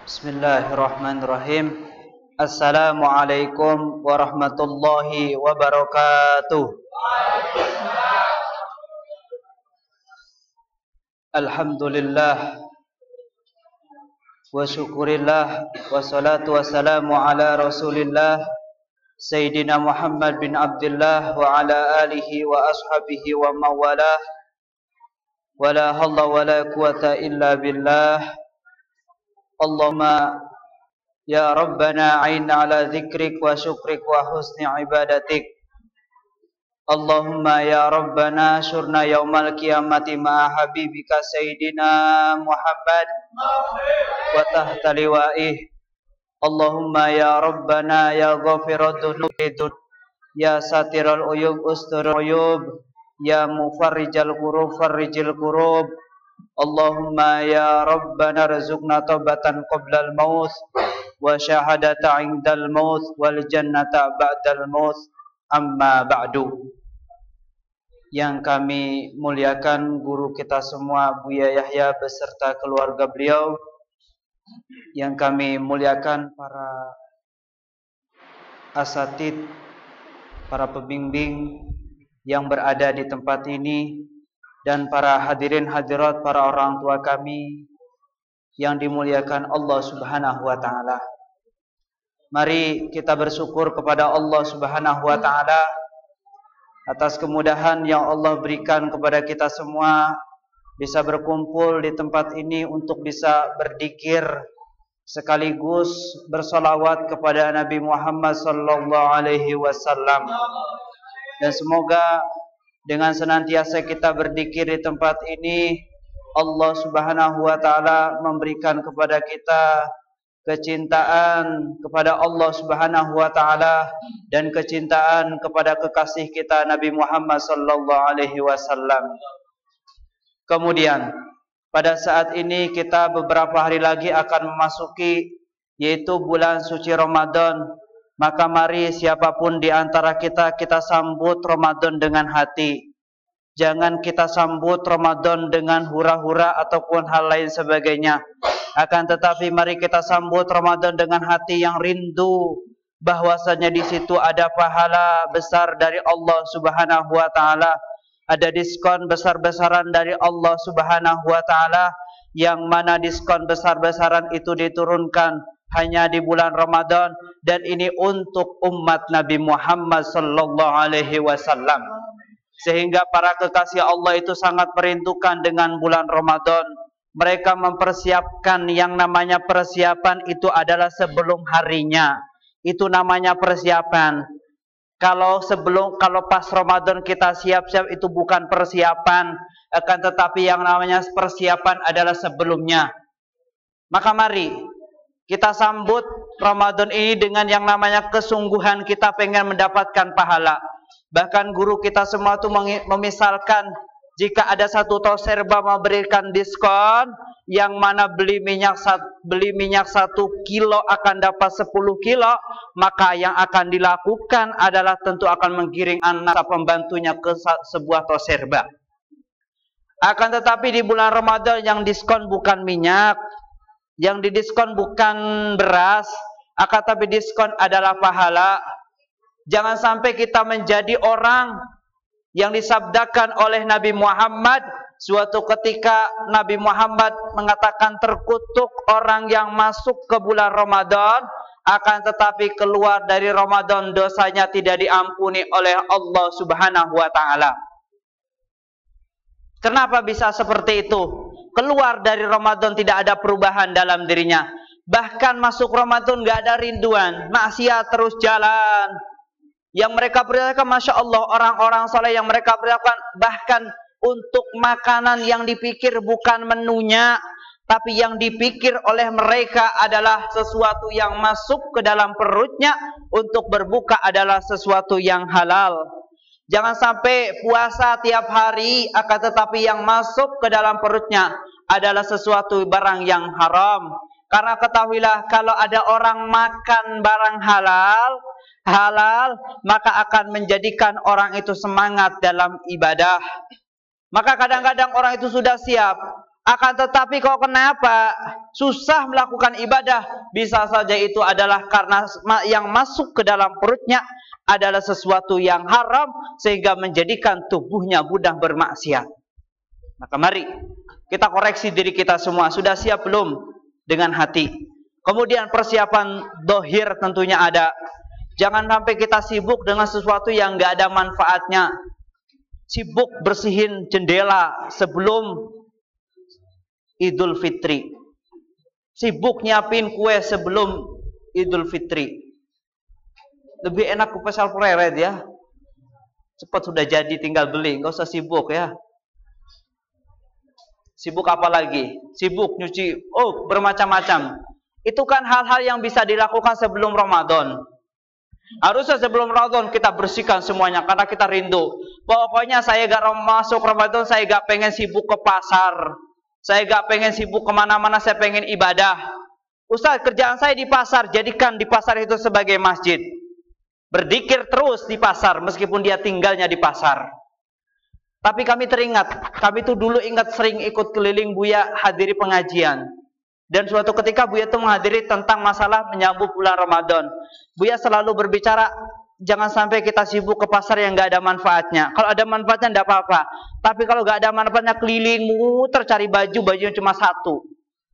Bismillahirrahmanirrahim. Assalamualaikum warahmatullahi wabarakatuh. Alhamdulillah wa syukurillah wassalatu wassalamu ala Rasulillah Sayyidina Muhammad bin Abdullah wa ala alihi wa ashabihi wa mawalah. Wala hawla wala quwata illa billah. Allahumma ya Rabbana a'inna ala dzikrik wa syukrik wa husni ibadatik. Allahumma ya Rabbana syurna yaumal qiyamati ma'a habibika Sayyidina Muhammad wa tahta liwa'ih. Allahumma ya Rabbana ya ghafirat dhunubi ya satiral uyub usturul uyub ya mufarrijal kurub farrijil kurub. Allahumma ya Rabbana rizukna taubatan qoblal maut wa syahadata indal maut wal jannata ba'dal maut. Amma ba'du. Yang kami muliakan guru kita semua Buya Yahya beserta keluarga beliau, yang kami muliakan para asatid, para pembimbing yang berada di tempat ini, dan para hadirin hadirat, para orang tua kami yang dimuliakan Allah Subhanahu wa taala. Mari kita bersyukur kepada Allah Subhanahu wa taala atas kemudahan yang Allah berikan kepada kita semua bisa berkumpul di tempat ini untuk bisa berzikir sekaligus bersolawat kepada Nabi Muhammad sallallahu alaihi wasallam. Dan semoga dengan senantiasa kita berzikir di tempat ini, Allah Subhanahu wa taala memberikan kepada kita kecintaan kepada Allah Subhanahu wa taala dan kecintaan kepada kekasih kita Nabi Muhammad sallallahu alaihi wasallam. Kemudian pada saat ini kita beberapa hari lagi akan memasuki yaitu bulan suci Ramadan. Maka mari siapapun di antara kita sambut Ramadan dengan hati. Jangan kita sambut Ramadan dengan hura-hura ataupun hal lain sebagainya. Akan tetapi mari kita sambut Ramadan dengan hati yang rindu bahwasanya di situ ada pahala besar dari Allah Subhanahu wa taala. Ada diskon besar-besaran dari Allah Subhanahu wa taala, yang mana diskon besar-besaran itu diturunkan hanya di bulan Ramadan, dan ini untuk umat Nabi Muhammad sallallahu alaihi wasallam. Sehingga para kekasih Allah itu sangat merindukan dengan bulan Ramadan. Mereka mempersiapkan, yang namanya persiapan itu adalah sebelum harinya. Itu namanya persiapan. Kalau pas Ramadan kita siap-siap itu bukan persiapan, akan tetapi yang namanya persiapan adalah sebelumnya. Maka mari kita sambut Ramadan ini dengan yang namanya kesungguhan kita pengen mendapatkan pahala. Bahkan guru kita semua itu memisalkan, jika ada satu toserba memberikan diskon, yang mana beli minyak 1 kilo akan dapat 10 kilo, maka yang akan dilakukan adalah tentu akan menggiring anak pembantunya ke sebuah toserba. Akan tetapi di bulan Ramadan yang diskon bukan minyak, yang didiskon bukan beras, akan tapi diskon adalah pahala. Jangan sampai kita menjadi orang yang disabdakan oleh Nabi Muhammad. Suatu ketika Nabi Muhammad mengatakan terkutuk orang yang masuk ke bulan Ramadan, akan tetapi keluar dari Ramadan dosanya tidak diampuni oleh Allah Subhanahu wa taala. Kenapa bisa seperti itu? Keluar dari Ramadan tidak ada perubahan dalam dirinya. Bahkan masuk Ramadan gak ada rinduan, maksiat terus jalan. Yang mereka perhatikan, Masya Allah, orang-orang soleh yang mereka perhatikan, bahkan untuk makanan yang dipikir bukan menunya, tapi yang dipikir oleh mereka adalah sesuatu yang masuk ke dalam perutnya untuk berbuka adalah sesuatu yang halal. Jangan sampai puasa tiap hari, akan tetapi yang masuk ke dalam perutnya adalah sesuatu barang yang haram. Karena ketahuilah, kalau ada orang makan barang halal, maka akan menjadikan orang itu semangat dalam ibadah. Maka kadang-kadang orang itu sudah siap, Akan tetapi kok kenapa susah melakukan ibadah? Bisa saja itu adalah karena yang masuk ke dalam perutnya adalah sesuatu yang haram sehingga menjadikan tubuhnya mudah bermaksiat. Maka mari kita koreksi diri kita semua. Sudah siap belum dengan hati? Kemudian persiapan dohir tentunya ada. Jangan sampai kita sibuk dengan sesuatu yang nggak ada manfaatnya. Sibuk bersihin jendela sebelum Idul Fitri. Sibuk nyiapin kue sebelum Idul Fitri. Lebih enak kupas alpreret ya. Cepat sudah jadi tinggal beli, nggak usah sibuk ya. Sibuk apa lagi? Sibuk nyuci, bermacam-macam. Itu kan hal-hal yang bisa dilakukan sebelum Ramadan. Harusnya sebelum Ramadan kita bersihkan semuanya karena kita rindu. Pokoknya saya gak masuk Ramadan, saya gak pengen sibuk ke pasar. Saya gak pengen sibuk kemana-mana, saya pengen ibadah. Ustaz, kerjaan saya di pasar, jadikan di pasar itu sebagai masjid. Berzikir terus di pasar, meskipun dia tinggalnya di pasar. Tapi kami teringat, kami tuh dulu ingat sering ikut keliling Buya hadiri pengajian. Dan suatu ketika Buya itu menghadiri tentang masalah menyambut bulan Ramadan. Buya selalu berbicara, jangan sampai kita sibuk ke pasar yang gak ada manfaatnya. Kalau ada manfaatnya tidak apa-apa. Tapi kalau gak ada manfaatnya keliling muter cari baju cuma satu.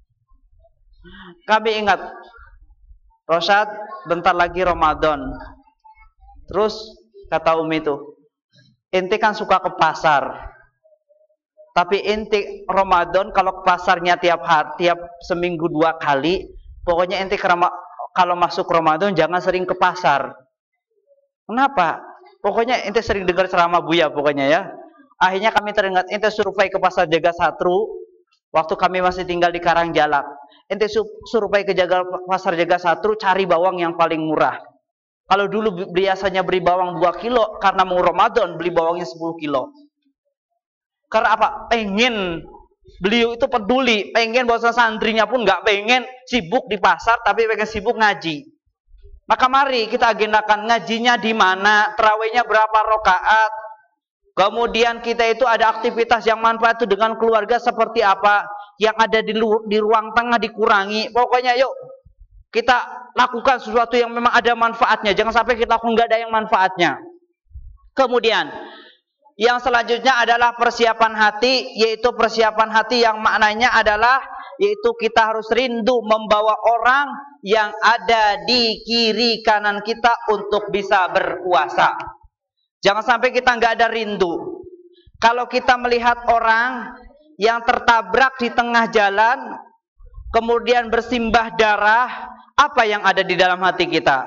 Kami ingat, Rosyad, bentar lagi Ramadan. Terus kata Umi itu, ente kan suka ke pasar. Tapi ente Ramadan kalau ke pasarnya tiap seminggu 2 kali, pokoknya ente kalau masuk Ramadan jangan sering ke pasar. Kenapa? Pokoknya ente sering dengar ceramah Buya pokoknya ya. Akhirnya kami teringat, ente survei ke pasar Jaga Satru waktu kami masih tinggal di Karangjalak. Ente survei ke pasar Jaga Satru cari bawang yang paling murah. Kalau dulu biasanya beli bawang 2 kilo, karena mau Ramadan beli bawangnya 10 kilo. Karena apa? Pengen, beliau itu peduli, pengen bahwa santrinya pun nggak pengen sibuk di pasar, tapi pengen sibuk ngaji. Maka mari kita agendakan ngajinya di mana, tarawihnya berapa rakaat. Kemudian kita itu ada aktivitas yang manfaat itu dengan keluarga seperti apa, yang ada di ruang tengah dikurangi. Pokoknya yuk kita lakukan sesuatu yang memang ada manfaatnya. Jangan sampai kita nggak ada yang manfaatnya. Kemudian yang selanjutnya adalah persiapan hati, yaitu persiapan hati yang maknanya adalah yaitu kita harus rindu membawa orang yang ada di kiri kanan kita untuk bisa berpuasa. Jangan sampai kita nggak ada rindu. Kalau kita melihat orang yang tertabrak di tengah jalan, kemudian bersimbah darah, apa yang ada di dalam hati kita?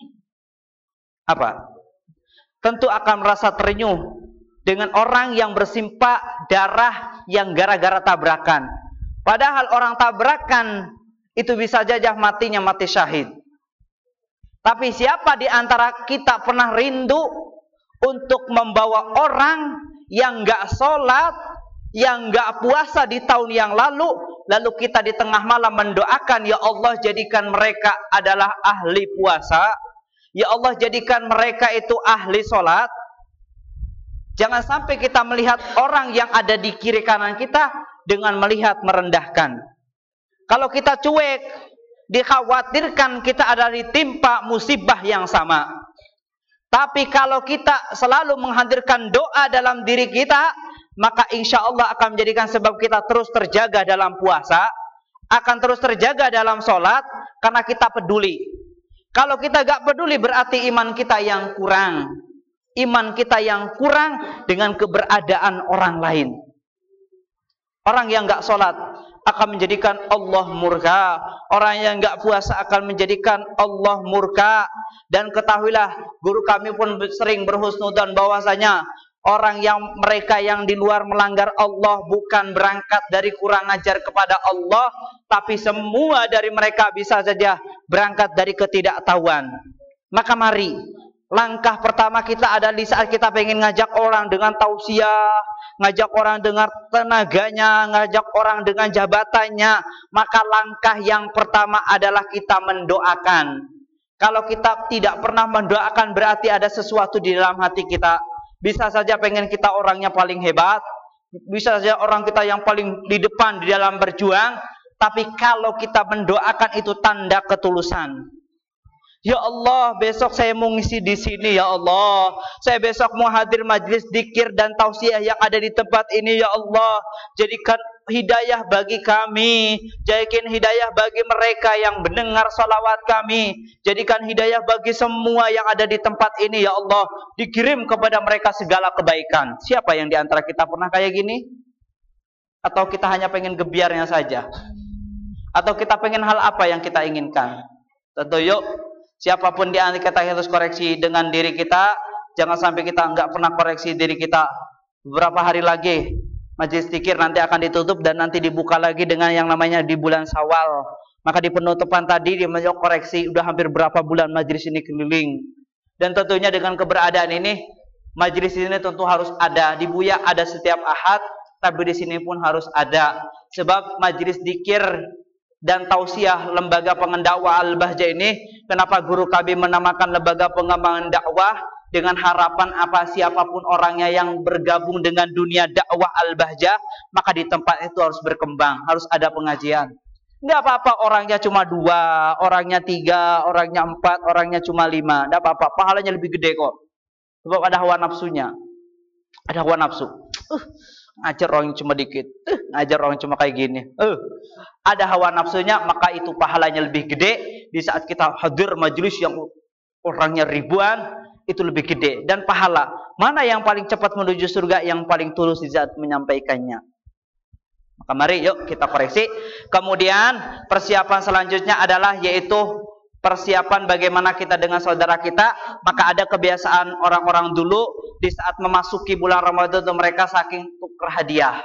Apa? Tentu akan merasa terenyuh dengan orang yang bersimpah darah yang gara-gara tabrakan. Padahal orang tabrakan itu bisa saja matinya mati syahid. Tapi siapa di antara kita pernah rindu untuk membawa orang yang gak sholat, yang gak puasa di tahun yang lalu kita di tengah malam mendoakan, ya Allah jadikan mereka adalah ahli puasa, ya Allah jadikan mereka itu ahli sholat. Jangan sampai kita melihat orang yang ada di kiri kanan kita dengan melihat merendahkan. Kalau kita cuek, dikhawatirkan kita ada ditimpa musibah yang sama. Tapi kalau kita selalu menghadirkan doa dalam diri kita, maka insya Allah akan menjadikan sebab kita terus terjaga dalam puasa, akan terus terjaga dalam sholat, karena kita peduli. Kalau kita gak peduli berarti iman kita yang kurang. Iman kita yang kurang dengan keberadaan orang lain. Orang yang gak sholat akan menjadikan Allah murka. Orang yang gak puasa akan menjadikan Allah murka. Dan ketahuilah, guru kami pun sering berhusnudzon bahwasanya mereka yang di luar melanggar Allah bukan berangkat dari kurang ajar kepada Allah, tapi semua dari mereka bisa saja berangkat dari ketidaktahuan. Maka mari, langkah pertama kita adalah di saat kita pengen ngajak orang dengan tausiah, ngajak orang dengan tenaganya, ngajak orang dengan jabatannya, maka langkah yang pertama adalah kita mendoakan. Kalau kita tidak pernah mendoakan berarti ada sesuatu di dalam hati kita. Bisa saja pengen kita orangnya paling hebat, Bisa saja orang kita yang paling di depan di dalam berjuang, tapi kalau kita mendoakan itu tanda ketulusan. Ya Allah, besok saya mau ngisi di sini ya Allah. Saya besok mau hadir majlis dzikir dan tausiah yang ada di tempat ini ya Allah. Jadikan hidayah bagi kami, jadikan hidayah bagi mereka yang mendengar salawat kami, jadikan hidayah bagi semua yang ada di tempat ini ya Allah. Dikirim kepada mereka segala kebaikan. Siapa yang di antara kita pernah kayak gini? Atau kita hanya pengen gebiarnya saja? Atau kita pengen hal apa yang kita inginkan? Tentu yuk, siapapun di antara kita harus koreksi dengan diri kita. Jangan sampai kita enggak pernah koreksi diri kita. Beberapa hari lagi majlis dzikir nanti akan ditutup dan nanti dibuka lagi dengan yang namanya di bulan Syawal. Maka di penutupan tadi dia koreksi udah hampir berapa bulan majlis ini keliling. Dan tentunya dengan keberadaan ini majlis ini tentu harus ada. Di Buya ada setiap Ahad, tapi di sini pun harus ada. Sebab majlis dzikir dan tausiah lembaga pengendakwah Al-Bahjah ini, kenapa guru kami menamakan lembaga pengembangan dakwah? Dengan harapan apa, siapapun orangnya yang bergabung dengan dunia dakwah Al-Bahjah, maka di tempat itu harus berkembang, harus ada pengajian. Enggak apa-apa orangnya cuma 2, orangnya 3, orangnya 4, orangnya cuma 5. Enggak apa-apa, pahalanya lebih gede kok. Sebab ada hawa nafsunya. Ada hawa nafsu. Ngajar orang cuma dikit. Ngajar orang cuma kayak gini. Ada hawa nafsunya, maka itu pahalanya lebih gede. Di saat kita hadir majelis yang orangnya ribuan, itu lebih gede. Dan pahala, mana yang paling cepat menuju surga? Yang paling tulus di saat menyampaikannya. Maka mari yuk kita koreksi. Kemudian persiapan selanjutnya adalah yaitu persiapan bagaimana kita dengan saudara kita. Maka ada kebiasaan orang-orang dulu di saat memasuki bulan Ramadan itu mereka saking tuker hadiah.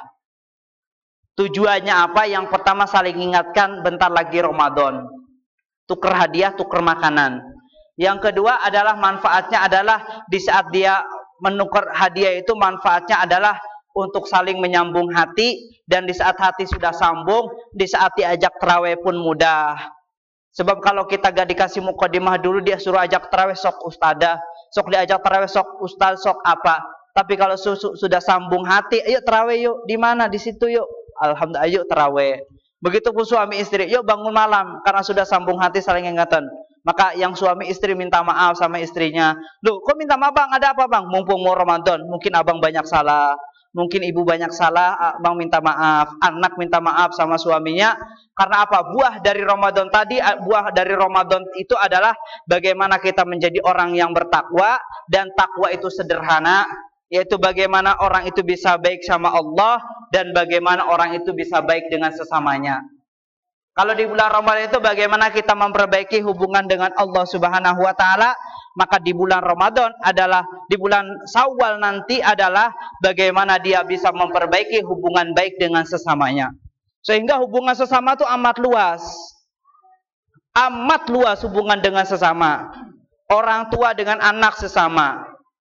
Tujuannya apa? Yang pertama saling ingatkan bentar lagi Ramadan. Tuker hadiah, tuker makanan. Yang kedua adalah manfaatnya adalah di saat dia menukar hadiah itu manfaatnya adalah untuk saling menyambung hati. Dan di saat hati sudah sambung, di saat diajak tarawih pun mudah. Sebab kalau kita gak dikasih mukadimah dulu, dia suruh ajak tarawih sok ustadzah, sok diajak tarawih sok ustaz, sok apa. Tapi kalau sudah sambung hati, ayo tarawih yuk, di mana? Di situ yuk. Alhamdulillah, yuk tarawih. Begitupun suami istri, yuk bangun malam, karena sudah sambung hati saling ingatan. Maka yang suami istri minta maaf sama istrinya. Loh, kok minta maaf bang? Ada apa bang? Mumpung mau Ramadan, mungkin abang banyak salah, mungkin ibu banyak salah, abang minta maaf. Anak minta maaf sama suaminya. Karena apa? Buah dari Ramadan tadi, buah dari Ramadan itu adalah bagaimana kita menjadi orang yang bertakwa. Dan takwa itu sederhana, yaitu bagaimana orang itu bisa baik sama Allah dan bagaimana orang itu bisa baik dengan sesamanya. Kalau di bulan Ramadan itu bagaimana kita memperbaiki hubungan dengan Allah Subhanahu wa taala, maka di bulan Ramadan adalah di bulan Syawal nanti adalah bagaimana dia bisa memperbaiki hubungan baik dengan sesamanya. Sehingga hubungan sesama itu amat luas. Amat luas hubungan dengan sesama. Orang tua dengan anak sesama.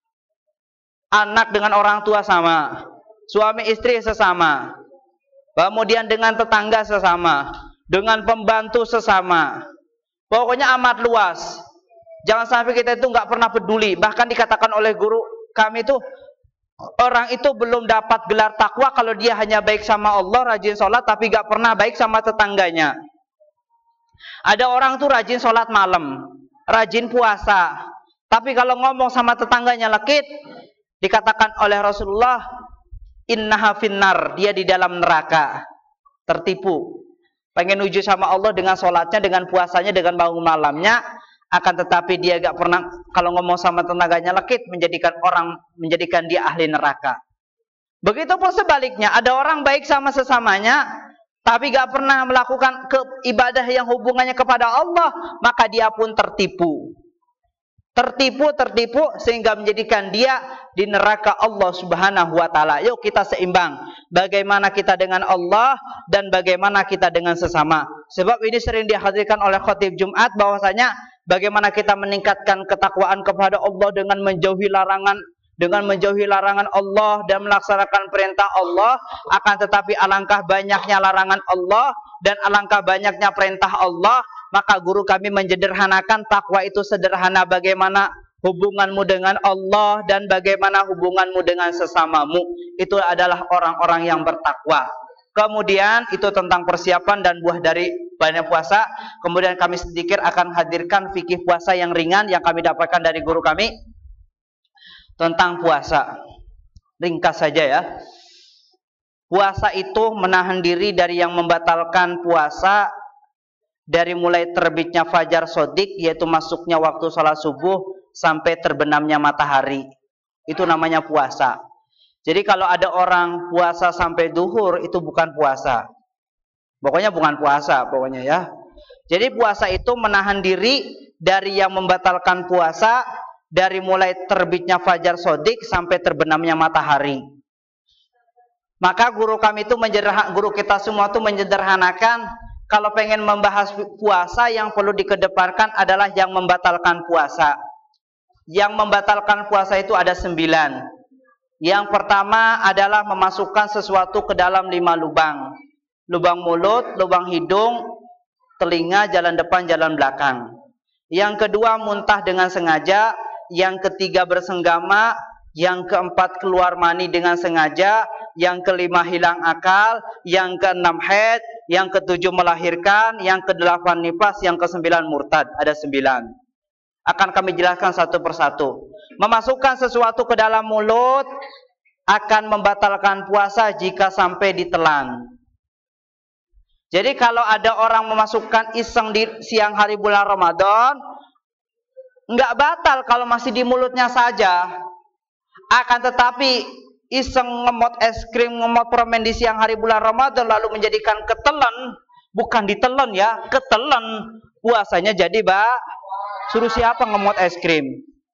Anak dengan orang tua sama. Suami istri sesama. Kemudian dengan tetangga sesama. Dengan pembantu sesama. Pokoknya amat luas. Jangan sampai kita itu nggak pernah peduli. Bahkan dikatakan oleh guru kami itu, orang itu belum dapat gelar takwa kalau dia hanya baik sama Allah, rajin sholat, tapi nggak pernah baik sama tetangganya. Ada orang tuh rajin sholat malam, rajin puasa, tapi kalau ngomong sama tetangganya lekit, dikatakan oleh Rasulullah, innaha finnar, dia di dalam neraka. Tertipu. Pengen uji sama Allah dengan sholatnya, dengan puasanya, dengan bangun malamnya, akan tetapi dia gak pernah kalau ngomong sama tetangganya lekit, menjadikan dia ahli neraka. Begitupun sebaliknya, ada orang baik sama sesamanya, tapi gak pernah melakukan ibadah yang hubungannya kepada Allah, maka dia pun tertipu. Tertipu sehingga menjadikan dia di neraka Allah Subhanahu wa taala. Yuk kita seimbang. Bagaimana kita dengan Allah dan bagaimana kita dengan sesama. Sebab ini sering dihadirkan oleh khatib Jumat bahwasanya bagaimana kita meningkatkan ketakwaan kepada Allah dengan menjauhi larangan Allah dan melaksanakan perintah Allah. Akan tetapi alangkah banyaknya larangan Allah dan alangkah banyaknya perintah Allah. Maka guru kami menjederhanakan takwa itu sederhana bagaimana hubunganmu dengan Allah dan bagaimana hubunganmu dengan sesamamu. Itu adalah orang-orang yang bertakwa. Kemudian itu tentang persiapan dan buah dari banyak puasa. Kemudian kami sedikit akan hadirkan fikih puasa yang ringan yang kami dapatkan dari guru kami tentang puasa. Ringkas saja ya. Puasa itu menahan diri dari yang membatalkan puasa dari mulai terbitnya fajar shodiq, yaitu masuknya waktu salat subuh, sampai terbenamnya matahari. Itu namanya puasa. Jadi kalau ada orang puasa sampai duhur, itu bukan puasa. Pokoknya bukan puasa, pokoknya ya. Jadi puasa itu menahan diri dari yang membatalkan puasa dari mulai terbitnya fajar shodiq sampai terbenamnya matahari. Maka guru kami itu guru kita semua itu menyederhanakan, kalau pengen membahas puasa yang perlu dikedepankan adalah yang membatalkan puasa. Yang membatalkan puasa itu ada 9. Yang pertama adalah memasukkan sesuatu ke dalam 5 lubang. Lubang mulut, lubang hidung, telinga, jalan depan, jalan belakang. Yang kedua muntah dengan sengaja. Yang ketiga bersenggama. Yang keempat keluar mani dengan sengaja. Yang kelima hilang akal. Yang keenam haid. Yang ketujuh melahirkan. Yang kedelapan nifas. Yang kesembilan murtad. Ada 9. Akan kami jelaskan satu persatu. Memasukkan sesuatu ke dalam mulut akan membatalkan puasa jika sampai ditelan. Jadi kalau ada orang memasukkan iseng di siang hari bulan Ramadan, enggak batal kalau masih di mulutnya saja. Akan tetapi iseng ngemot es krim, ngemot permen di siang hari bulan Ramadan lalu menjadikan ketelan, bukan ditelan ya, ketelan, puasanya jadi suruh siapa ngemot es krim.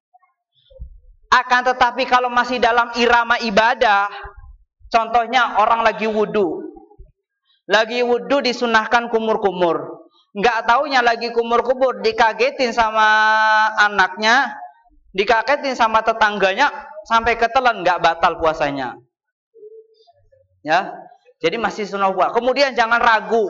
Akan tetapi kalau masih dalam irama ibadah, contohnya orang lagi wudhu. Lagi wudhu disunahkan kumur-kumur. Nggak taunya lagi kumur-kumur, dikagetin sama anaknya, dikagetin sama tetangganya, sampai ketelan, nggak batal puasanya. Ya, jadi masih sunnah puasa. Kemudian jangan ragu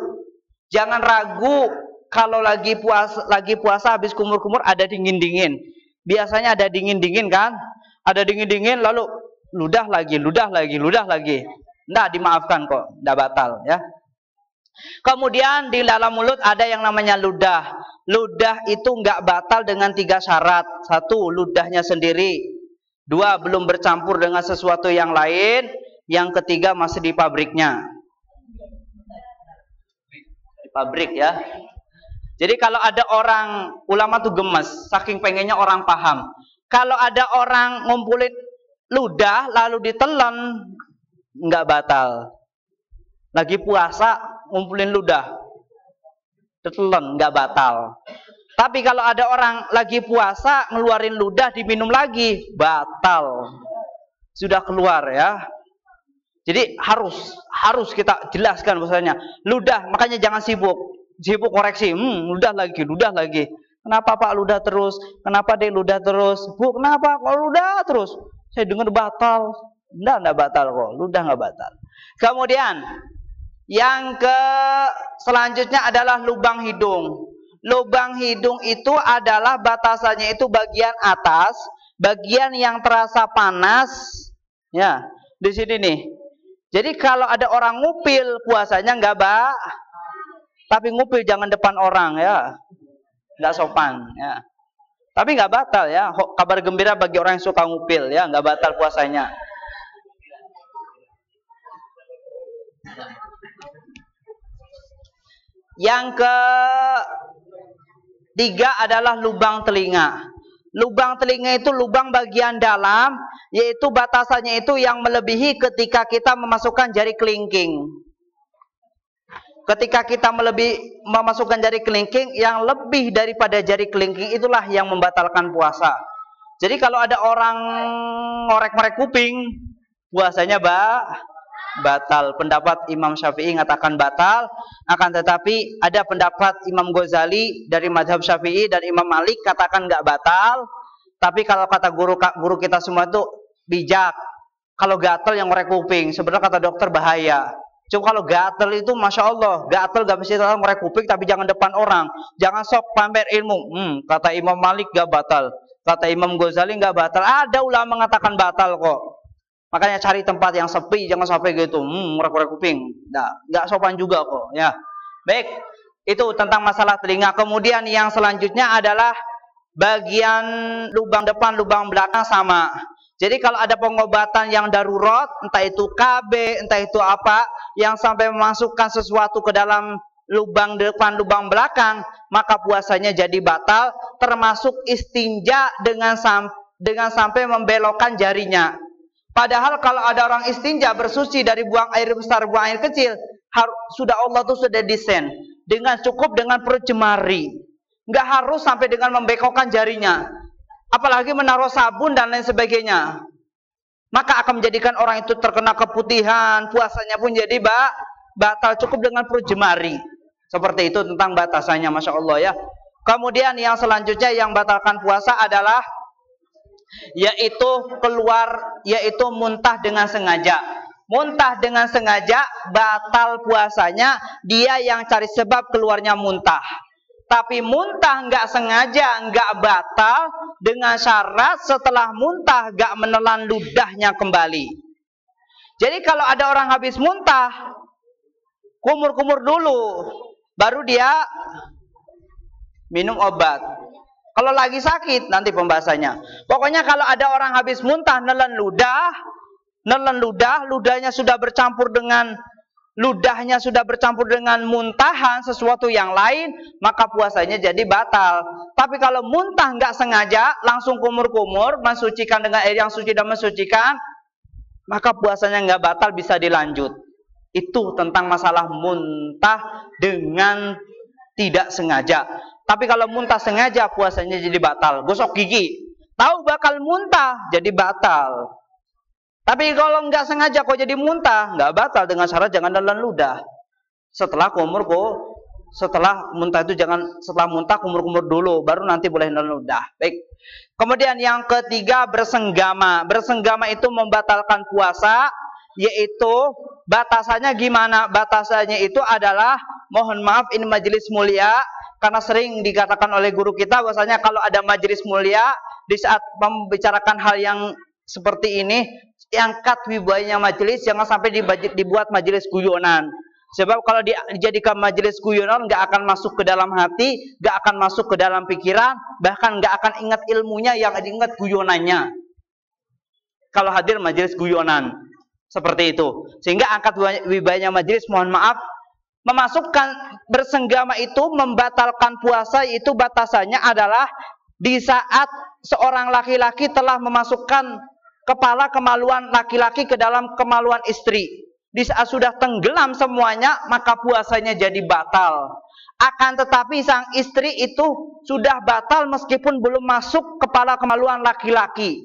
kalau lagi puasa habis kumur-kumur ada dingin-dingin. Biasanya ada dingin-dingin kan? Ada dingin-dingin lalu ludah lagi. Nggak dimaafkan kok, nggak batal ya. Kemudian di dalam mulut ada yang namanya ludah. Ludah itu nggak batal dengan 3 syarat. 1, ludahnya sendiri. 2, belum bercampur dengan sesuatu yang lain. Yang ketiga masih di pabriknya. Di pabrik ya. Jadi kalau ada orang, ulama tuh gemes, saking pengennya orang paham. Kalau ada orang ngumpulin ludah lalu ditelan, nggak batal. Lagi puasa ngumpulin ludah, ditelan, nggak batal. Tapi kalau ada orang lagi puasa ngeluarin ludah diminum lagi, batal. Sudah keluar ya. Jadi harus kita jelaskan bahasanya. Ludah, makanya jangan sibuk koreksi, ludah lagi. Kenapa Pak ludah terus? Kenapa Dek ludah terus? Bu, kenapa kok ludah terus? Saya dengar batal. Enggak batal kok, ludah enggak batal. Kemudian yang selanjutnya adalah lubang hidung. Lubang hidung itu adalah batasannya itu bagian atas, bagian yang terasa panas. Ya, di sini nih. Jadi kalau ada orang ngupil puasanya enggak tapi ngupil jangan depan orang ya, nggak sopan ya. Tapi nggak batal ya. Kabar gembira bagi orang yang suka ngupil ya, nggak batal puasanya. Yang ketiga adalah lubang telinga. Lubang telinga itu lubang bagian dalam, yaitu batasannya itu yang melebihi ketika kita memasukkan jari kelingking. Ketika kita memasukkan jari kelingking yang lebih daripada jari kelingking, itulah yang membatalkan puasa. Jadi kalau ada orang ngorek-ngorek kuping, puasanya batal. Pendapat Imam Syafi'i mengatakan batal. Akan tetapi ada pendapat Imam Ghazali dari mazhab Syafi'i dan Imam Malik katakan nggak batal. Tapi kalau kata guru kita semua itu bijak. Kalau gatal yang ngorek kuping, sebenarnya kata dokter bahaya. Cuma kalau gatel itu Masya Allah, gatel gak bisa orang ngorek kuping, tapi jangan depan orang, jangan sok pamer ilmu. Kata Imam Malik gak batal. Kata Imam Ghazali nggak batal. Ada ulama mengatakan batal kok. Makanya cari tempat yang sepi, jangan sampai gitu. Ngorek-ngorek kuping. Nggak sopan juga kok. Ya, baik. Itu tentang masalah telinga. Kemudian yang selanjutnya adalah bagian lubang depan, lubang belakang sama. Jadi kalau ada pengobatan yang darurat, entah itu KB, entah itu apa, yang sampai memasukkan sesuatu ke dalam lubang depan, lubang belakang, maka puasanya jadi batal, termasuk istinja dengan sampai membelokkan jarinya. Padahal kalau ada orang istinja bersuci dari buang air besar, buang air kecil, sudah Allah tuh sudah desain dengan cukup dengan perut jemari. Nggak harus sampai dengan membekokkan jarinya. Apalagi menaruh sabun dan lain sebagainya. Maka akan menjadikan orang itu terkena keputihan, puasanya pun jadi batal, cukup dengan perut jemari. Seperti itu tentang batasannya, Masya Allah ya. Kemudian yang selanjutnya yang batalkan puasa adalah yaitu muntah dengan sengaja. Muntah dengan sengaja batal puasanya, dia yang cari sebab keluarnya muntah. Tapi muntah nggak sengaja nggak batal dengan syarat setelah muntah nggak menelan ludahnya kembali. Jadi kalau ada orang habis muntah, kumur-kumur dulu, baru dia minum obat. Kalau lagi sakit nanti pembahasannya. Pokoknya kalau ada orang habis muntah nelan ludah, ludahnya sudah bercampur dengan muntahan sesuatu yang lain, maka puasanya jadi batal. Tapi kalau muntah nggak sengaja, langsung kumur-kumur, mensucikan dengan air yang suci dan mensucikan, maka puasanya nggak batal, bisa dilanjut. Itu tentang masalah muntah dengan tidak sengaja. Tapi kalau muntah sengaja, puasanya jadi batal. Gosok gigi, tahu bakal muntah, jadi batal. Tapi kalau nggak sengaja kok jadi muntah, nggak batal dengan syarat jangan nelan ludah. Setelah muntah itu setelah muntah kumur-kumur dulu, baru nanti boleh nelan ludah. Baik. Kemudian yang ketiga bersenggama. Bersenggama itu membatalkan puasa, yaitu batasannya gimana? Batasannya itu adalah, mohon maaf ini majelis mulia, karena sering dikatakan oleh guru kita bahwasanya kalau ada majelis mulia di saat membicarakan hal yang seperti ini, angkat wibawanya majelis, jangan sampai dibuat majelis guyonan. Sebab kalau dijadikan majelis guyonan, nggak akan masuk ke dalam hati, nggak akan masuk ke dalam pikiran, bahkan nggak akan ingat ilmunya, yang diingat guyonannya. Kalau hadir majelis guyonan seperti itu, sehingga angkat wibawanya majelis, mohon maaf, memasukkan bersenggama itu membatalkan puasa. Itu batasannya adalah di saat seorang laki-laki telah memasukkan kepala kemaluan laki-laki ke dalam kemaluan istri. Di saat sudah tenggelam semuanya, maka puasanya jadi batal. Akan tetapi sang istri itu sudah batal meskipun belum masuk kepala kemaluan laki-laki.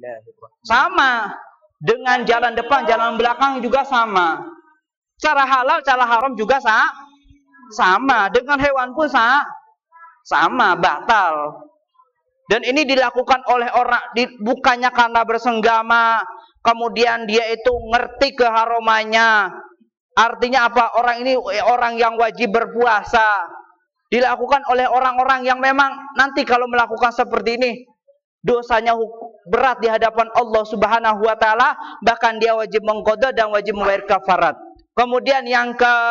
Sama dengan jalan depan, jalan belakang juga sama. Cara halal, cara haram juga sama. Dengan hewan pun sama, batal. Dan ini dilakukan oleh orang, bukannya karena bersenggama, kemudian dia itu ngerti keharumannya. Artinya apa? Orang ini orang yang wajib berpuasa. Dilakukan oleh orang-orang yang memang nanti kalau melakukan seperti ini, dosanya berat di hadapan Allah Subhanahu wa Ta'ala, bahkan dia wajib mengqadha dan wajib membayar kafarat. Kemudian yang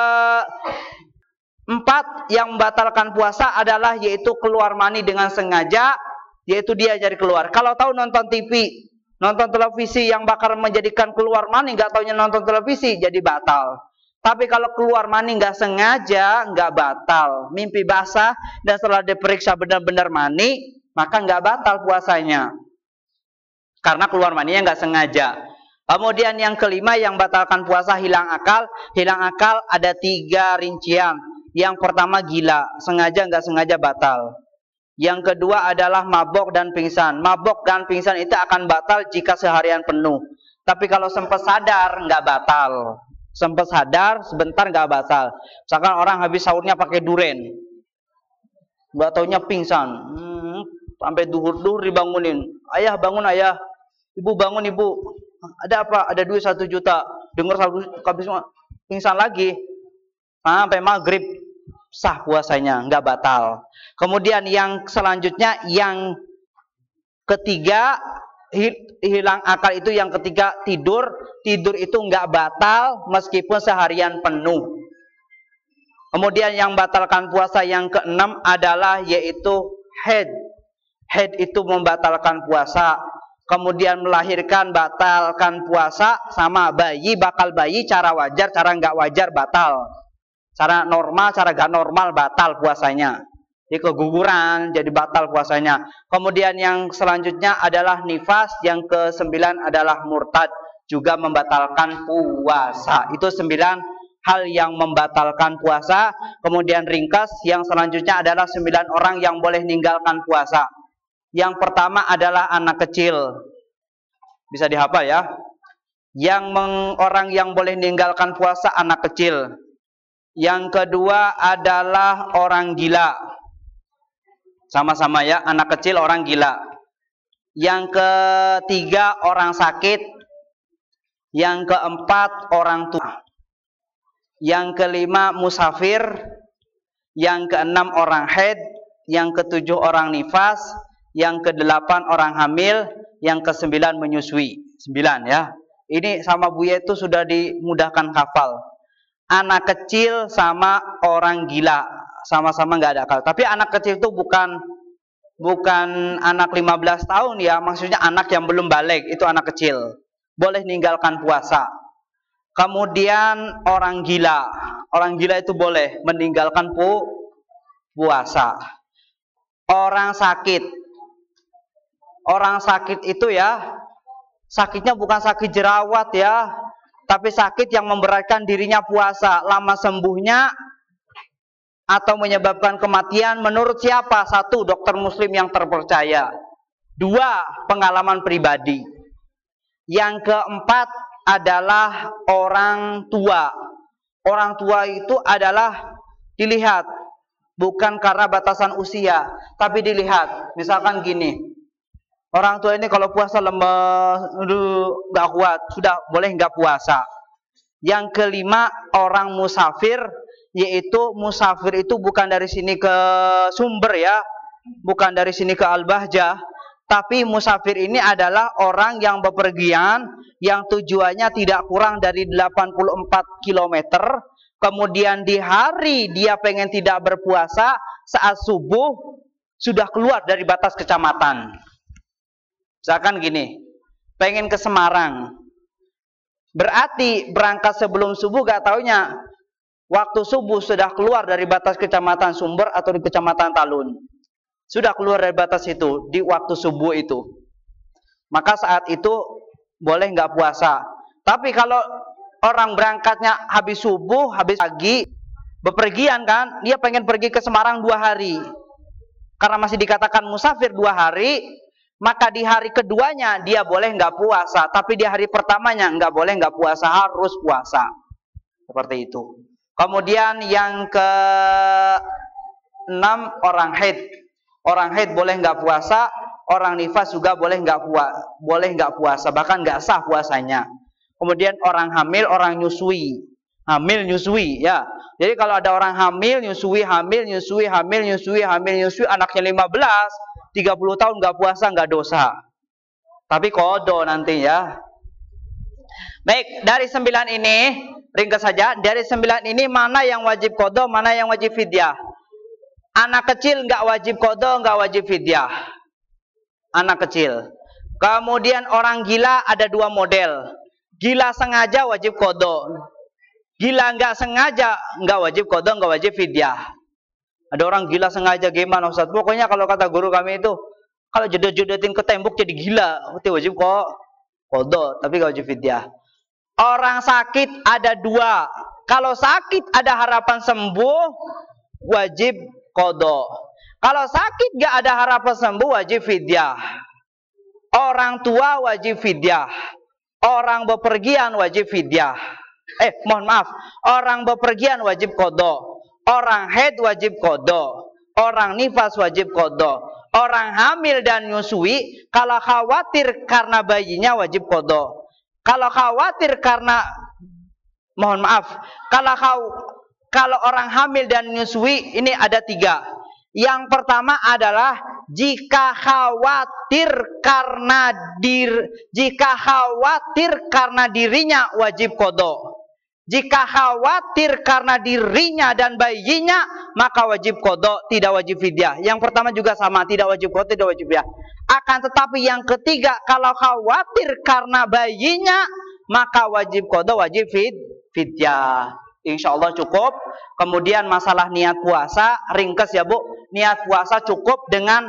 keempat yang membatalkan puasa adalah yaitu keluar mani dengan sengaja. Yaitu dia jadi keluar. Kalau tahu nonton TV, nonton televisi yang bakal menjadikan keluar mani, nggak taunya nonton televisi, jadi batal. Tapi kalau keluar mani nggak sengaja, nggak batal. Mimpi basah dan setelah diperiksa benar-benar mani, maka nggak batal puasanya. Karena keluar maninya nggak sengaja. Kemudian yang kelima yang batalkan puasa, hilang akal. Hilang akal ada 3 rincian. Yang pertama gila, sengaja nggak sengaja batal. Yang kedua adalah mabok dan pingsan. Mabok dan pingsan itu akan batal jika seharian penuh. Tapi kalau sempat sadar, nggak batal. Sempat sadar, sebentar nggak batal. Misalkan orang habis sahurnya pakai duren, nggak taunya pingsan. Sampai duhur dibangunin. Ayah bangun ayah. Ibu bangun ibu. Ada apa? Ada duit 1 juta. Dengar habis pingsan lagi. Sampai maghrib. Sah puasanya, nggak batal. Kemudian yang selanjutnya yang Ketiga, hilang akal itu yang ketiga tidur. Tidur itu enggak batal meskipun seharian penuh. Kemudian yang batalkan puasa yang keenam adalah yaitu haid. Haid itu membatalkan puasa. Kemudian melahirkan batalkan puasa, sama bayi, bakal bayi cara wajar, cara enggak wajar batal. Cara normal, cara enggak normal batal puasanya. Jadi keguguran, jadi batal puasanya. Kemudian yang selanjutnya adalah nifas. Yang ke-9 adalah murtad, juga membatalkan puasa. Itu 9 hal yang membatalkan puasa. Kemudian ringkas, yang selanjutnya adalah 9 orang yang boleh meninggalkan puasa. Yang pertama adalah anak kecil. Bisa dihafal ya. Orang yang boleh meninggalkan puasa anak kecil. Yang kedua adalah orang gila. Sama-sama ya, anak kecil, orang gila. Yang ketiga orang sakit. Yang keempat orang tua. Yang kelima musafir. Yang keenam orang haid. Yang ketujuh orang nifas. Yang kedelapan orang hamil. Yang ke-9 menyusui. 9 ya. Ini sama Buya itu sudah dimudahkan hafal. Anak kecil sama orang gila sama-sama nggak ada akal. Tapi anak kecil itu bukan anak 15 tahun ya, maksudnya anak yang belum balik, itu anak kecil. Boleh meninggalkan puasa. Kemudian orang gila. Orang gila itu boleh meninggalkan puasa. Orang sakit. Orang sakit itu ya, sakitnya bukan sakit jerawat ya, tapi sakit yang memberatkan dirinya puasa. Lama sembuhnya atau menyebabkan kematian menurut siapa? 1, dokter muslim yang terpercaya. 2, pengalaman pribadi. Yang keempat adalah orang tua. Orang tua itu adalah dilihat bukan karena batasan usia, tapi dilihat. Misalkan gini, orang tua ini kalau puasa lemes, nggak kuat, sudah boleh nggak puasa. Yang kelima orang musafir. Yaitu musafir itu bukan dari sini ke Sumber ya, bukan dari sini ke Al-Bahjah, tapi musafir ini adalah orang yang bepergian yang tujuannya tidak kurang dari 84 km. Kemudian di hari dia pengen tidak berpuasa, saat subuh sudah keluar dari batas kecamatan. Misalkan gini, pengen ke Semarang, berarti berangkat sebelum subuh, gak taunya waktu subuh sudah keluar dari batas kecamatan Sumber atau di kecamatan Talun. Sudah keluar dari batas itu di waktu subuh itu. Maka saat itu boleh nggak puasa. Tapi kalau orang berangkatnya habis subuh, habis pagi, bepergian kan, dia pengen pergi ke Semarang 2 hari. Karena masih dikatakan musafir 2 hari, maka di hari keduanya dia boleh nggak puasa. Tapi di hari pertamanya nggak boleh nggak puasa, harus puasa. Seperti itu. Kemudian yang ke-6 orang haid. Orang haid boleh nggak puasa, orang nifas juga boleh nggak puasa, bahkan nggak sah puasanya. Kemudian orang hamil, orang nyusui. Hamil nyusui ya. Jadi kalau ada orang hamil nyusui, anaknya 15, 30 tahun nggak puasa nggak dosa. Tapi kodo nanti ya. Baik, dari 9 ini ringkas saja, dari 9 ini mana yang wajib qada, mana yang wajib fidyah? Anak kecil enggak wajib qada, enggak wajib fidyah. Anak kecil. Kemudian orang gila ada 2 model. Gila sengaja wajib qada. Gila enggak sengaja enggak wajib qada, enggak wajib fidyah. Ada orang gila sengaja gimana Ustaz? Pokoknya kalau kata guru kami itu, kalau jodoh-jodohin ke tembok jadi gila, itu wajib qada, tapi enggak wajib fidyah. Orang sakit ada 2. Kalau sakit ada harapan sembuh, wajib qada. Kalau sakit gak ada harapan sembuh, wajib fidyah. Orang tua wajib fidyah. Orang bepergian wajib fidyah. Orang bepergian wajib qada. Orang haid wajib qada. Orang nifas wajib qada. Orang hamil dan nyusui kalau khawatir karena bayinya wajib qada. Kalau khawatir karena kalau orang hamil dan nyusui ini ada 3. Yang pertama adalah jika khawatir karena dirinya wajib qada. Jika khawatir karena dirinya dan bayinya, maka wajib qada, tidak wajib fidyah. Yang pertama juga sama, tidak wajib qada, tidak wajib fidyah. Akan tetapi yang ketiga, kalau khawatir karena bayinya, maka wajib qada, wajib fidyah. Insyaallah cukup. Kemudian masalah niat puasa, ringkas ya Bu. Niat puasa cukup dengan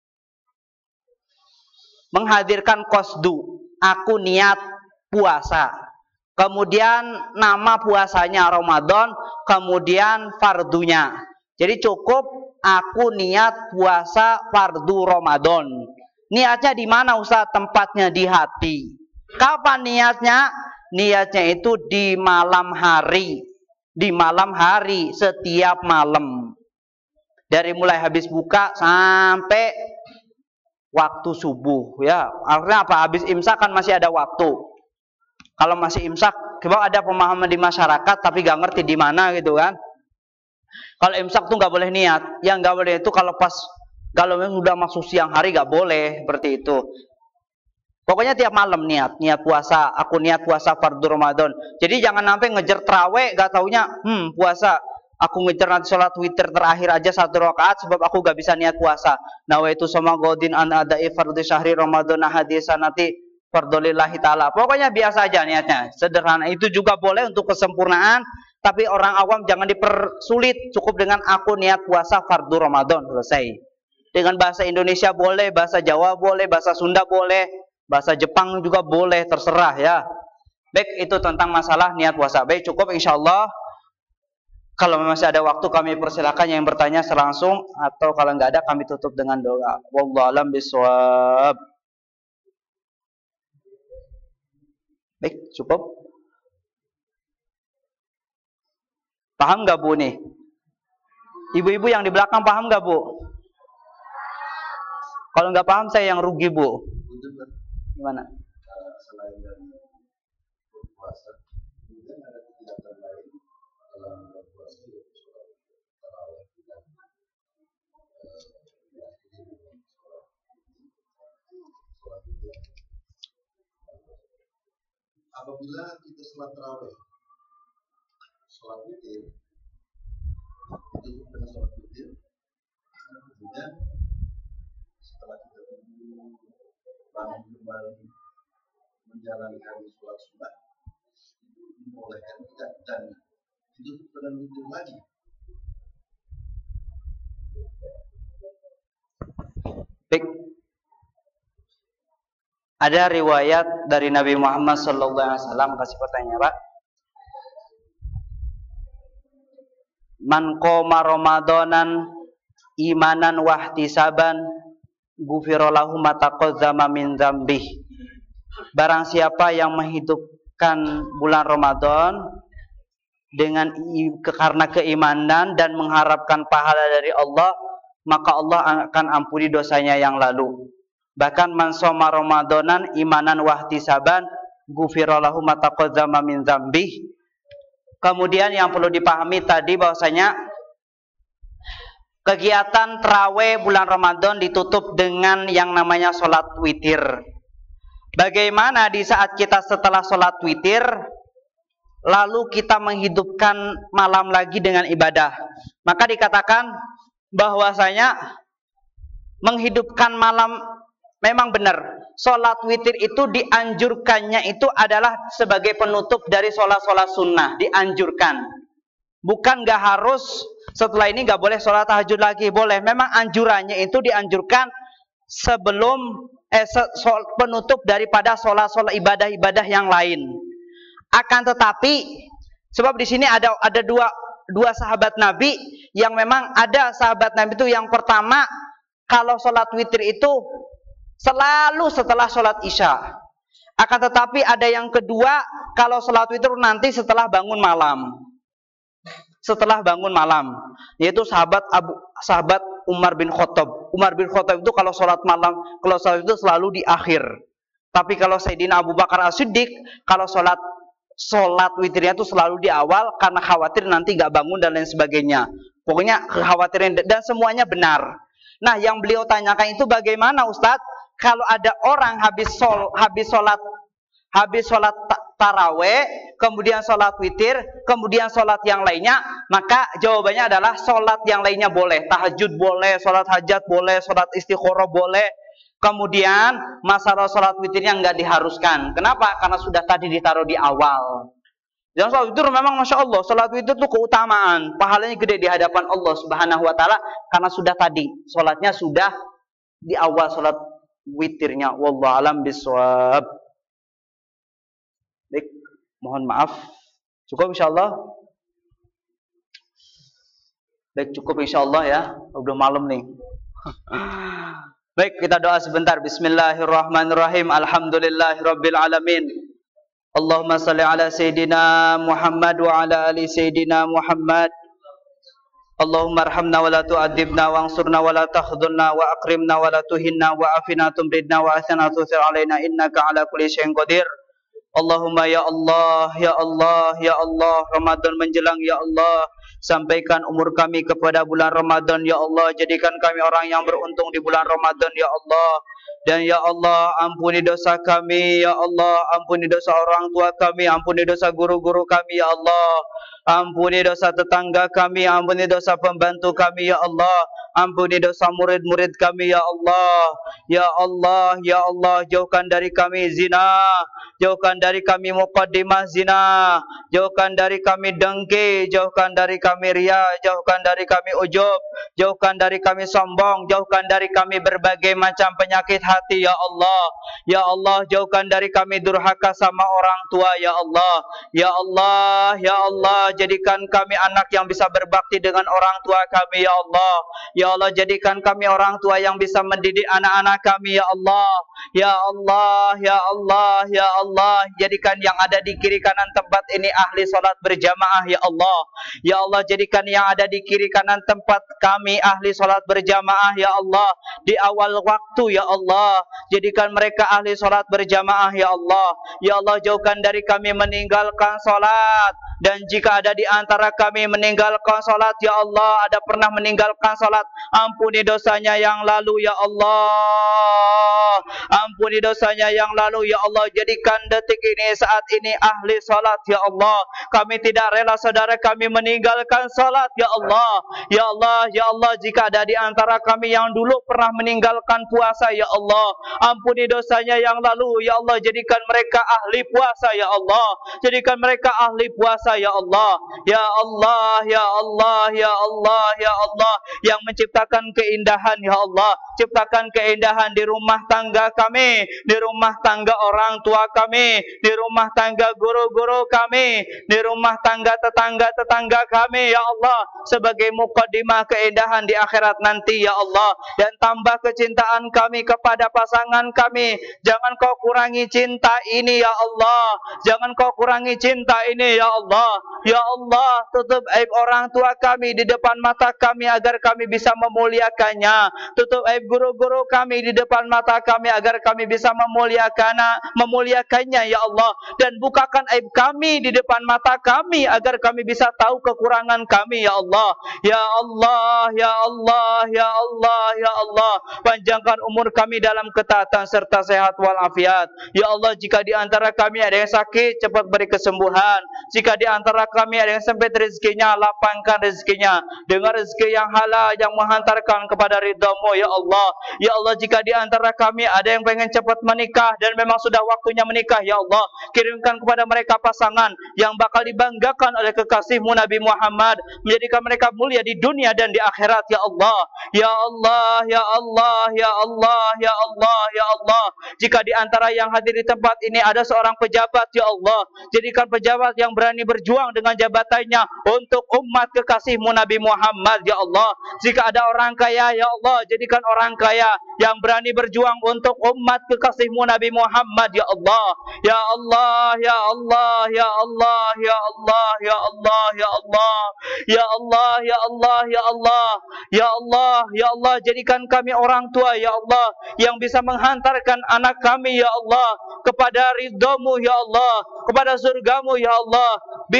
menghadirkan qasdu. Aku niat puasa. Kemudian nama puasanya Ramadan, kemudian fardunya. Jadi cukup aku niat puasa fardu Ramadan. Niatnya di mana Ustaz? Tempatnya di hati. Kapan niatnya? Niatnya itu di malam hari. Di malam hari, setiap malam. Dari mulai habis buka sampai waktu subuh ya. Artinya apa? Habis imsak kan masih ada waktu. Kalau masih imsak, kalau ada pemahaman di masyarakat tapi gak ngerti di mana gitu kan. Kalau imsak tuh gak boleh niat. Yang gak boleh itu kalau memang udah masuk siang hari gak boleh seperti itu. Pokoknya tiap malam niat puasa. Aku niat puasa fardu Ramadan. Jadi jangan sampai ngejar tarawih gak taunya puasa. Aku ngejar nanti sholat witir terakhir aja 1 rakaat sebab aku gak bisa niat puasa. Nawaitu sama godin an adai fardu syahri Ramadan hadisa nanti fardolillahi ta'ala. Pokoknya biasa aja niatnya. Sederhana. Itu juga boleh untuk kesempurnaan. Tapi orang awam jangan dipersulit. Cukup dengan aku niat puasa fardu Ramadan. Selesai. Dengan bahasa Indonesia boleh. Bahasa Jawa boleh. Bahasa Sunda boleh. Bahasa Jepang juga boleh. Terserah ya. Baik, itu tentang masalah niat puasa. Baik, cukup insyaAllah. Kalau masih ada waktu kami persilakan yang bertanya langsung. Atau kalau nggak ada kami tutup dengan doa. Wallahu a'lam bishawab. Baik, cukup. Paham gak Bu nih? Ibu-ibu yang di belakang paham gak Bu? Kalau nggak paham saya yang rugi Bu. Gimana? Selain dari puasa, kemudian ada kegiatan lain dalam puasa yaitu sholat tarawih dan sholat witir. Apabila kita sholat tarawih, sholat witir, itu dengan sholat witir, kemudian setelah kita bangun kembali menjalankan sholat sunat, itu dibolehkan tidak dan itu dengan witir lagi. Baik. Ada riwayat dari Nabi Muhammad SAW kasih pertanyaan Pak. Man qoma Ramadanan imanan wahtisaban ghufira lahu ma taqaddama min dzambih. Barang siapa yang menghidupkan bulan Ramadan karena keimanan dan mengharapkan pahala dari Allah, maka Allah akan ampuni dosanya yang lalu. Bahkan man shoma Ramadanan imanan wahtisaban ghufira lahu ma taqaddama min dzambih. Kemudian yang perlu dipahami tadi bahwasanya kegiatan tarawih bulan Ramadan ditutup dengan yang namanya sholat witir. Bagaimana di saat kita setelah sholat witir, lalu kita menghidupkan malam lagi dengan ibadah? Maka dikatakan bahwasanya menghidupkan malam memang benar. Sholat witir itu dianjurkannya itu adalah sebagai penutup dari sholat-sholat sunnah. Dianjurkan. Bukan gak harus setelah ini gak boleh sholat tahajud lagi. Boleh. Memang anjurannya itu dianjurkan sebelum penutup daripada sholat-sholat ibadah-ibadah yang lain. Akan tetapi sebab di sini ada dua sahabat Nabi yang memang ada sahabat Nabi itu yang pertama kalau sholat witir itu selalu setelah sholat isya. Akan tetapi ada yang kedua kalau sholat witir nanti setelah bangun malam. Setelah bangun malam, yaitu sahabat Umar bin Khattab. Umar bin Khattab itu kalau sholat malam, kalau sholat itu selalu di akhir. Tapi kalau Sayyidina Abu Bakar As-Siddiq, kalau sholat witirnya itu selalu di awal karena khawatir nanti gak bangun dan lain sebagainya. Pokoknya kekhawatiran dan semuanya benar. Nah, yang beliau tanyakan itu bagaimana Ustadz kalau ada orang habis sholat taraweh, kemudian sholat witir, kemudian sholat yang lainnya, maka jawabannya adalah sholat yang lainnya boleh, tahajud boleh, sholat hajat boleh, sholat istikharah boleh. Kemudian masalah sholat witirnya nggak diharuskan. Kenapa? Karena sudah tadi ditaruh di awal. Dan sholat witir memang Masya Allah, sholat witir itu keutamaan, pahalanya gede di hadapan Allah Subhanahu Wa Taala karena sudah tadi, sholatnya sudah di awal sholat witirnya. Wallahu a'lam bishawab. Baik, mohon maaf. Cukup insyaallah. Baik, cukup insyaallah ya. Udah malam nih. Baik, kita doa sebentar. Bismillahirrahmanirrahim. Alhamdulillahirabbil alamin. Allahumma salli ala sayyidina Muhammad wa ala ali sayyidina Muhammad. Allahumma arhamna wa la tu'adzibna wa ansurna wa la takhdhulna wa akrimna wa la tuhinna wa afina tumridna wa athna tuthir alaina innaka ala kulli syai'in qadir. Allahumma ya Allah, ya Allah, ya Allah, Ramadan menjelang ya Allah, sampaikan umur kami kepada bulan Ramadan ya Allah, jadikan kami orang yang beruntung di bulan Ramadan ya Allah. Dan ya Allah, ampuni dosa kami ya Allah, ampuni dosa orang tua kami, ampuni dosa guru-guru kami ya Allah, ampuni dosa tetangga kami, ampuni dosa pembantu kami ya Allah, ampuni dosa murid-murid kami ya Allah. Ya Allah, ya Allah, jauhkan dari kami zina, jauhkan dari kami muqaddimah zina, jauhkan dari kami dengki, jauhkan dari kami riya, jauhkan dari kami ujub, jauhkan dari kami sombong, jauhkan dari kami berbagai macam penyakit hati ya Allah. Ya Allah, jauhkan dari kami durhaka sama orang tua ya Allah. Ya Allah, ya Allah, jadikan kami anak yang bisa berbakti dengan orang tua kami ya Allah. Ya Allah, jadikan kami orang tua yang bisa mendidik anak-anak kami ya Allah. Ya Allah, ya Allah, ya Allah, jadikan yang ada di kiri kanan tempat ini ahli salat berjamaah ya Allah. Ya Allah, jadikan yang ada di kiri kanan tempat kami ahli salat berjamaah ya Allah. Di awal waktu ya Allah, jadikan mereka ahli salat berjamaah ya Allah. Ya Allah, jauhkan dari kami meninggalkan salat. Dan jika ada di antara kami meninggalkan salat ya Allah, ada pernah meninggalkan salat, ampuni dosanya yang lalu ya Allah. Ampuni dosanya yang lalu ya Allah. Jadikan detik ini, saat ini ahli salat ya Allah. Kami tidak rela saudara kami meninggalkan salat ya Allah. Ya Allah, ya Allah, jika ada di antara kami yang dulu pernah meninggalkan puasa ya Allah, ampuni dosanya yang lalu ya Allah. Jadikan mereka ahli puasa ya Allah. Jadikan mereka ahli puasa ya Allah. Ya Allah, ya Allah, ya Allah, ya Allah, yang menciptakan keindahan ya Allah. Ciptakan keindahan di rumah tangga kami, di rumah tangga orang tua kami, di rumah tangga guru-guru kami, di rumah tangga tetangga-tetangga kami ya Allah, sebagai muqaddimah keindahan di akhirat nanti ya Allah. Dan tambah kecintaan kami kepada pasangan kami. Jangan kau kurangi cinta ini ya Allah. Jangan kau kurangi cinta ini ya Allah. Ya Allah, tutup aib orang tua kami di depan mata kami agar kami bisa memuliakannya. Tutup aib guru-guru kami di depan mata kami agar kami bisa memuliakannya ya Allah. Dan bukakan aib kami di depan mata kami agar kami bisa tahu kekurangan kami ya Allah. Ya Allah, ya Allah, ya Allah, ya Allah, panjangkan umur kami dalam ketaatan serta sehat walafiat. Ya Allah, jika di antara kami ada yang sakit, cepat beri kesembuhan. Jika di antara kami ada yang sempit rezekinya, lapangkan rezekinya dengan rezeki yang halal yang menghantarkan kepada ridha-Mu ya Allah. Ya Allah, jika di antara kami ada yang pengen cepat menikah dan memang sudah waktunya menikah ya Allah, kirimkan kepada mereka pasangan yang bakal dibanggakan oleh kekasih-Mu Nabi Muhammad, menjadikan mereka mulia di dunia dan di akhirat ya Allah. Ya Allah, ya Allah, ya Allah, ya Allah, ya Allah, jika di antara yang hadir di tempat ini ada seorang pejabat ya Allah, jadikan pejabat yang berani berjuang dengan jabatannya untuk umat kekasih-Mu Nabi Muhammad ya Allah. Jika ada orang kaya ya Allah, jadikan orang kaya yang berani berjuang untuk umat kekasih-Mu Nabi Muhammad ya Allah. Ya Allah, ya Allah, ya Allah, ya Allah, ya Allah, ya Allah, ya Allah, ya Allah, ya Allah, ya Allah, ya Allah, jadikan kami orang tua ya Allah yang bisa menghantarkan anak kami ya Allah kepada ridha-Mu ya Allah, kepada surga-Mu ya Allah. Bimbing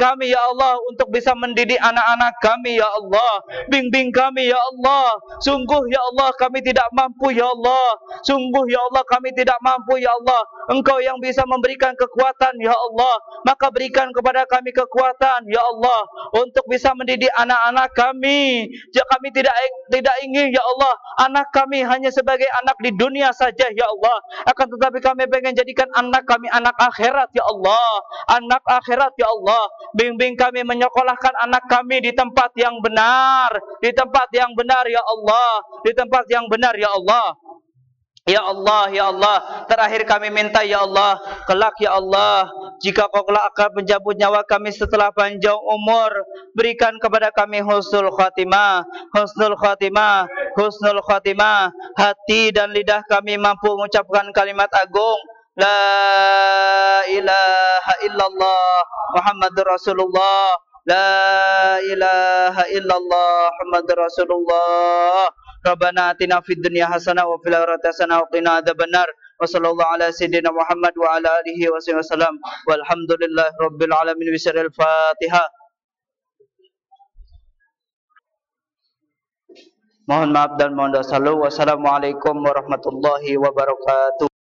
kami ya Allah untuk bisa mendidik anak-anak kami ya Allah. Bimbing kami ya Allah. Sungguh ya Allah kami tidak mampu ya Allah. Sungguh ya Allah kami tidak mampu ya Allah. Engkau yang bisa memberikan kekuatan ya Allah. Maka berikan kepada kami kekuatan ya Allah untuk bisa mendidik anak-anak kami. Kami tidak ingin ya Allah anak kami hanya sebagai anak di dunia saja ya Allah. Akan tetapi kami pengen jadikan anak kami anak akhirat ya Allah. Anak akhirat ya Allah. Bimbing kami menyekolahkan anak kami di tempat yang benar. Di tempat yang benar ya Allah. Di tempat yang benar ya Allah. Ya Allah, ya Allah, terakhir kami minta ya Allah, kelak ya Allah, jika kau kelak akan mencabut nyawa kami setelah panjang umur, berikan kepada kami husnul khatimah, husnul khatimah, husnul khatimah, hati dan lidah kami mampu mengucapkan kalimat agung, La ilaha illallah, Muhammadur Rasulullah, La ilaha illallah, Muhammadur Rasulullah. Rabbana atina fid dunya hasanah wa fil akhirati hasanah wa qina adzabannar. Wa sallallahu ala sayyidina Muhammad wa ala alihi wa sahbihi wasallam. Walhamdulillahi rabbil alamin. Bismillahil Fatihah. Mohon maaf dan mohon dosa. Wassalamualaikum warahmatullahi wabarakatuh.